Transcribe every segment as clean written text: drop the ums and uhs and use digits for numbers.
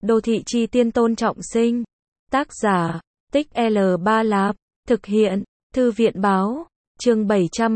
Đô thị chi tiên Tôn Trọng Sinh. Tác giả, Tích L3 Lạp. Thực hiện, Thư viện báo. Chương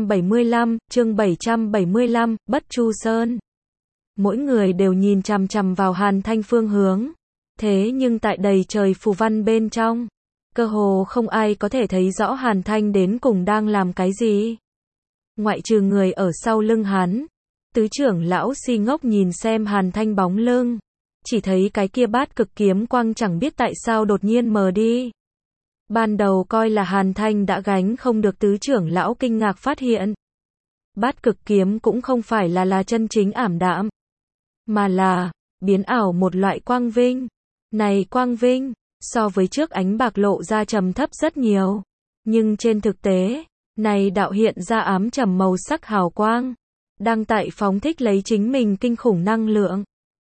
775, Bất Chu Sơn. Mỗi người đều nhìn chằm chằm vào Hàn Thanh phương hướng. Thế nhưng tại đầy trời phù văn bên trong, cơ hồ không ai có thể thấy rõ Hàn Thanh đến cùng đang làm cái gì. Ngoại trừ người ở sau lưng hắn, tứ trưởng lão si ngốc nhìn xem Hàn Thanh bóng lưng. Chỉ thấy cái kia bát cực kiếm quang chẳng biết tại sao đột nhiên mờ đi. Ban đầu coi là Hàn Thanh đã gánh không được, tứ trưởng lão kinh ngạc phát hiện. Bát cực kiếm cũng không phải là chân chính ảm đạm, mà là biến ảo một loại quang vinh. Này quang vinh, so với trước ánh bạc lộ ra trầm thấp rất nhiều. Nhưng trên thực tế, này đạo hiện ra ám trầm màu sắc hào quang, đang tại phóng thích lấy chính mình kinh khủng năng lượng.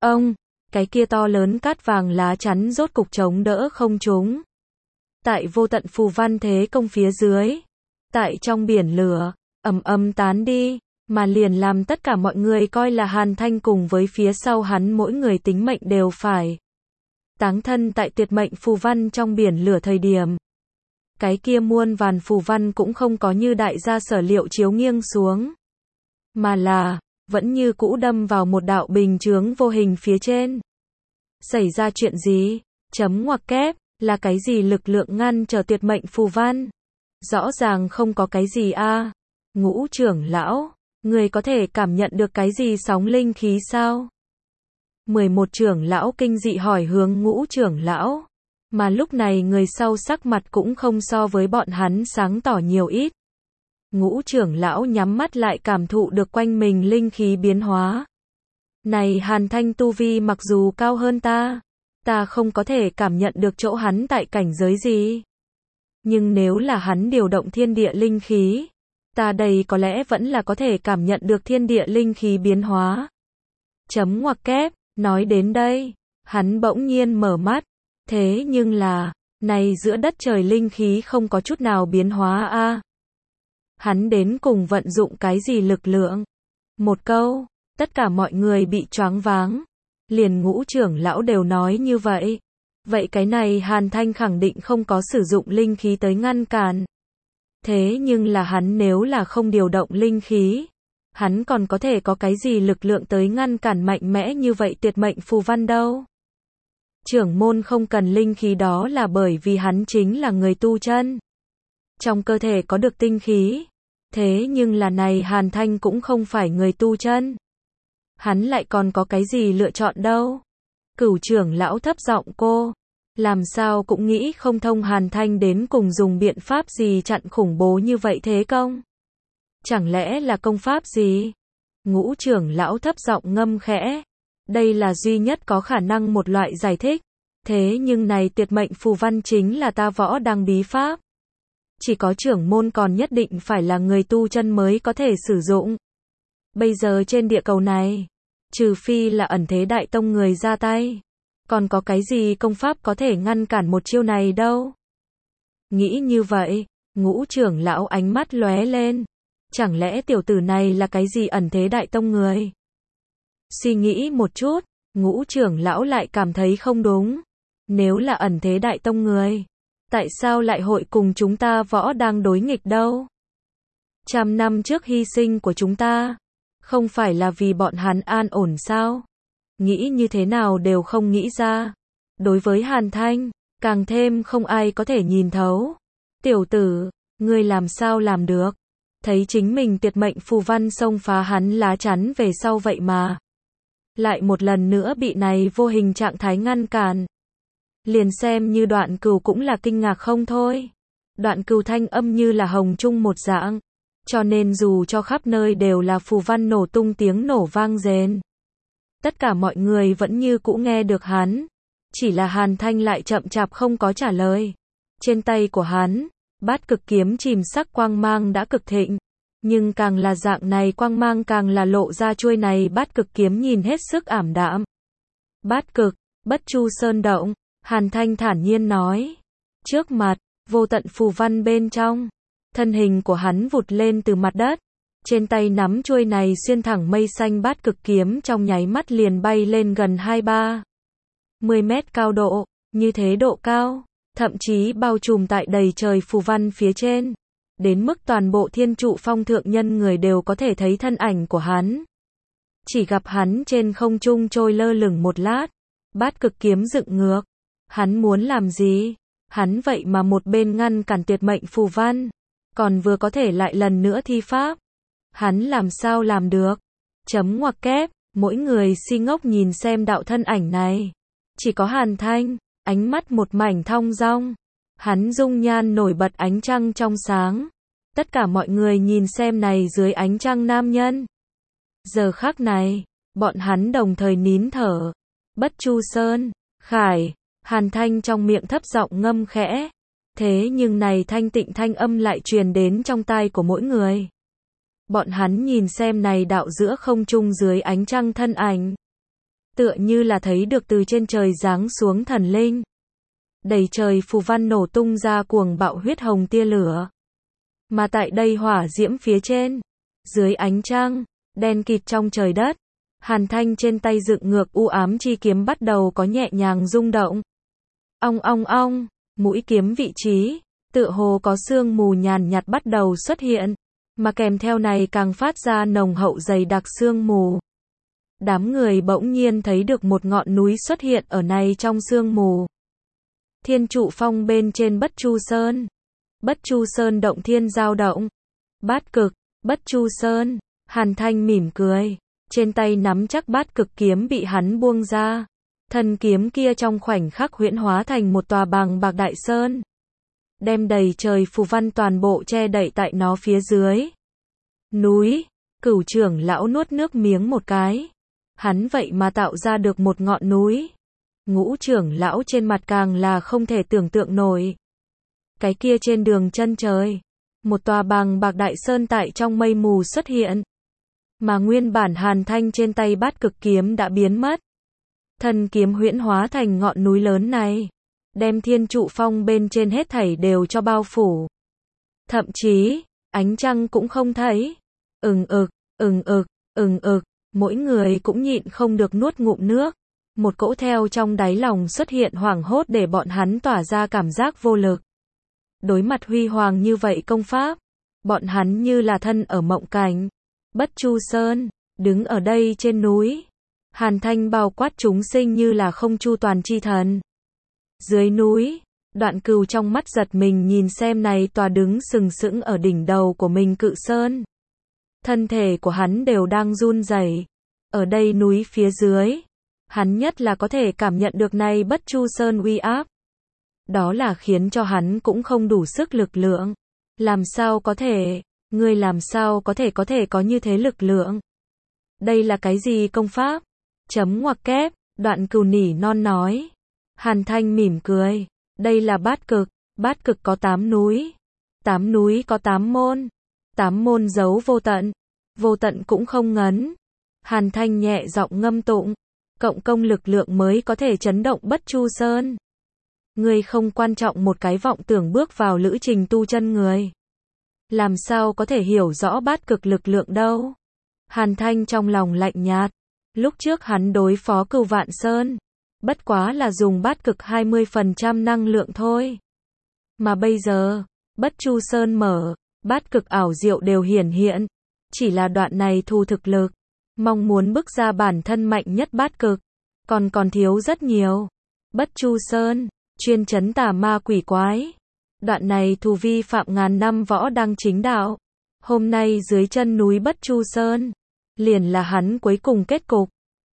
Cái kia to lớn cát vàng lá chắn rốt cục chống đỡ không chúng. Tại vô tận phù văn thế công phía dưới, tại trong biển lửa, ầm ầm tán đi, mà liền làm tất cả mọi người coi là Hàn Thanh cùng với phía sau hắn mỗi người tính mệnh đều phải táng thân tại tuyệt mệnh phù văn trong biển lửa thời điểm. Cái kia muôn vàn phù văn cũng không có như đại gia sở liệu chiếu nghiêng xuống, mà là vẫn như cũ đâm vào một đạo bình chướng vô hình phía trên. Xảy ra chuyện gì? Chấm ngoặc kép, là cái gì lực lượng ngăn trở tuyệt mệnh phù văn? Rõ ràng không có cái gì a. Ngũ trưởng lão, người có thể cảm nhận được cái gì sóng linh khí sao? 11 trưởng lão kinh dị hỏi hướng ngũ trưởng lão. Mà lúc này người sau sắc mặt cũng không so với bọn hắn sáng tỏ nhiều ít. Ngũ trưởng lão nhắm mắt lại cảm thụ được quanh mình linh khí biến hóa. Này Hàn Thanh tu vi mặc dù cao hơn ta không có thể cảm nhận được chỗ hắn tại cảnh giới gì. Nhưng nếu là hắn điều động thiên địa linh khí, ta đây có lẽ vẫn là có thể cảm nhận được thiên địa linh khí biến hóa. Chấm ngoặc kép, nói đến đây, hắn bỗng nhiên mở mắt. Thế nhưng là, này giữa đất trời linh khí không có chút nào biến hóa a. Hắn đến cùng vận dụng cái gì lực lượng? Một câu, tất cả mọi người bị choáng váng. Liền ngũ trưởng lão đều nói như vậy. Vậy cái này Hàn Thanh khẳng định không có sử dụng linh khí tới ngăn cản. Thế nhưng là hắn nếu là không điều động linh khí, hắn còn có thể có cái gì lực lượng tới ngăn cản mạnh mẽ như vậy tuyệt mệnh phù văn đâu? Trưởng môn không cần linh khí đó là bởi vì hắn chính là người tu chân. Trong cơ thể có được tinh khí. Thế nhưng là này Hàn Thanh cũng không phải người tu chân. Hắn lại còn có cái gì lựa chọn đâu? Cửu trưởng lão thấp giọng cô. Làm sao cũng nghĩ không thông Hàn Thanh đến cùng dùng biện pháp gì chặn khủng bố như vậy thế công? Chẳng lẽ là công pháp gì? Ngũ trưởng lão thấp giọng ngâm khẽ. Đây là duy nhất có khả năng một loại giải thích. Thế nhưng này tuyệt mệnh phù văn chính là ta võ đăng bí pháp. Chỉ có trưởng môn còn nhất định phải là người tu chân mới có thể sử dụng. Bây giờ trên địa cầu này, trừ phi là ẩn thế đại tông người ra tay, còn có cái gì công pháp có thể ngăn cản một chiêu này đâu? Nghĩ như vậy, ngũ trưởng lão ánh mắt lóe lên. Chẳng lẽ tiểu tử này là cái gì ẩn thế đại tông người? Suy nghĩ một chút, ngũ trưởng lão lại cảm thấy không đúng. Nếu là ẩn thế đại tông người, tại sao lại hội cùng chúng ta võ đang đối nghịch đâu? 100 năm trước hy sinh của chúng ta, không phải là vì bọn hắn an ổn sao? Nghĩ như thế nào đều không nghĩ ra. Đối với Hàn Thanh, càng thêm không ai có thể nhìn thấu. Tiểu tử, ngươi làm sao làm được? Thấy chính mình tuyệt mệnh phù văn xông phá hắn lá chắn về sau vậy mà lại một lần nữa bị này vô hình trạng thái ngăn cản. Liền xem như Đoạn Cừu cũng là kinh ngạc không thôi. Đoạn Cừu thanh âm như là hồng trung một dạng, cho nên dù cho khắp nơi đều là phù văn nổ tung tiếng nổ vang rền, tất cả mọi người vẫn như cũ nghe được hắn. Chỉ là Hàn Thanh lại chậm chạp không có trả lời. Trên tay của hắn, bát cực kiếm chìm sắc quang mang đã cực thịnh, nhưng càng là dạng này quang mang càng là lộ ra chuôi này bát cực kiếm nhìn hết sức ảm đạm. Bát cực, Bất Chu Sơn động, Hàn Thanh thản nhiên nói. Trước mặt, vô tận phù văn bên trong, thân hình của hắn vụt lên từ mặt đất. Trên tay nắm chuôi này xuyên thẳng mây xanh bát cực kiếm trong nháy mắt liền bay lên gần 2-3 10 mét cao độ, như thế độ cao, thậm chí bao trùm tại đầy trời phù văn phía trên, đến mức toàn bộ Thiên Trụ Phong thượng nhân người đều có thể thấy thân ảnh của hắn. Chỉ gặp hắn trên không trung trôi lơ lửng một lát, Bát Cực kiếm dựng ngược. Hắn muốn làm gì? Hắn vậy mà một bên ngăn cản tuyệt mệnh phù văn, còn vừa có thể lại lần nữa thi pháp. Hắn làm sao làm được? Chấm ngoặc kép, mỗi người si ngốc nhìn xem đạo thân ảnh này. Chỉ có Hàn Thanh, ánh mắt một mảnh thong dong. Hắn dung nhan nổi bật ánh trăng trong sáng. Tất cả mọi người nhìn xem này dưới ánh trăng nam nhân. Giờ khắc này, bọn hắn đồng thời nín thở. Bất Chu Sơn, Khải, Hàn Thanh trong miệng thấp giọng ngâm khẽ. Thế nhưng này thanh tịnh thanh âm lại truyền đến trong tai của mỗi người. Bọn hắn nhìn xem này đạo giữa không trung dưới ánh trăng thân ảnh. Tựa như là thấy được từ trên trời giáng xuống thần linh. Đầy trời phù văn nổ tung ra cuồng bạo huyết hồng tia lửa. Mà tại đây hỏa diễm phía trên, dưới ánh trăng, đen kịt trong trời đất, Hàn Thanh trên tay dựng ngược u ám chi kiếm bắt đầu có nhẹ nhàng rung động. Ong ong ong, mũi kiếm vị trí, tựa hồ có sương mù nhàn nhạt bắt đầu xuất hiện, mà kèm theo này càng phát ra nồng hậu dày đặc sương mù. Đám người bỗng nhiên thấy được một ngọn núi xuất hiện ở này trong sương mù. Thiên Trụ Phong bên trên Bất Chu Sơn. Bất Chu Sơn động thiên dao động. Bát Cực, Bất Chu Sơn, Hàn Thanh mỉm cười, trên tay nắm chắc Bát Cực kiếm bị hắn buông ra. Thần kiếm kia trong khoảnh khắc huyễn hóa thành một tòa bằng bạc đại sơn, đem đầy trời phù văn toàn bộ che đậy tại nó phía dưới. Núi, Cửu trưởng lão nuốt nước miếng một cái. Hắn vậy mà tạo ra được một ngọn núi. Ngũ trưởng lão trên mặt càng là không thể tưởng tượng nổi. Cái kia trên đường chân trời, một tòa bằng bạc đại sơn tại trong mây mù xuất hiện. Mà nguyên bản Hàn Thanh trên tay Bát Cực kiếm đã biến mất. Thần kiếm huyễn hóa thành ngọn núi lớn này, đem Thiên Trụ Phong bên trên hết thảy đều cho bao phủ. Thậm chí, ánh trăng cũng không thấy. Mỗi người cũng nhịn không được nuốt ngụm nước. Một cỗ theo trong đáy lòng xuất hiện hoảng hốt để bọn hắn tỏa ra cảm giác vô lực. Đối mặt huy hoàng như vậy công pháp, bọn hắn như là thân ở mộng cảnh. Bất Chu Sơn, đứng ở đây trên núi. Hàn Thanh bao quát chúng sinh như là không chu toàn chi thần. Dưới núi, Đoạn Cừu trong mắt giật mình nhìn xem này tòa đứng sừng sững ở đỉnh đầu của mình cự sơn. Thân thể của hắn đều đang run rẩy. Ở đây núi phía dưới, hắn nhất là có thể cảm nhận được này Bất Chu Sơn uy áp. Đó là khiến cho hắn cũng không đủ sức lực lượng. Làm sao có thể, ngươi làm sao có thể có như thế lực lượng? Đây là cái gì công pháp? Chấm ngoặc kép, Đoạn Cừu nỉ non nói. Hàn Thanh mỉm cười, đây là Bát Cực có 8 núi. 8 núi có 8 môn. 8 môn giấu vô tận. Vô tận cũng không ngấn. Hàn Thanh nhẹ giọng ngâm tụng, cộng công lực lượng mới có thể chấn động Bất Chu Sơn. Ngươi không quan trọng một cái vọng tưởng bước vào lữ trình tu chân người. Làm sao có thể hiểu rõ Bát Cực lực lượng đâu? Hàn Thanh trong lòng lạnh nhạt. Lúc trước hắn đối phó Cửu Vạn Sơn, bất quá là dùng Bát Cực 20% năng lượng thôi. Mà bây giờ, Bất Chu Sơn mở, Bát Cực ảo diệu đều hiển hiện. Chỉ là đoạn này thu thực lực, mong muốn bức ra bản thân mạnh nhất Bát Cực, còn thiếu rất nhiều. Bất Chu Sơn, chuyên trấn tà ma quỷ quái. Đoạn này thù vi phạm ngàn năm võ đăng chính đạo. Hôm nay dưới chân núi Bất Chu Sơn, liền là hắn cuối cùng kết cục.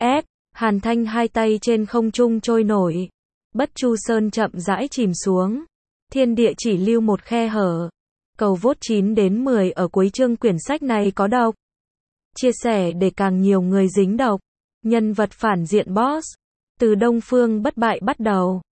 Hàn Thanh hai tay trên không trung trôi nổi. Bất Chu Sơn chậm rãi chìm xuống. Thiên địa chỉ lưu một khe hở. Cầu vote 9 đến 10 ở cuối chương quyển sách này có độc. Chia sẻ để càng nhiều người dính độc. Nhân vật phản diện boss. Từ Đông Phương bất bại bắt đầu.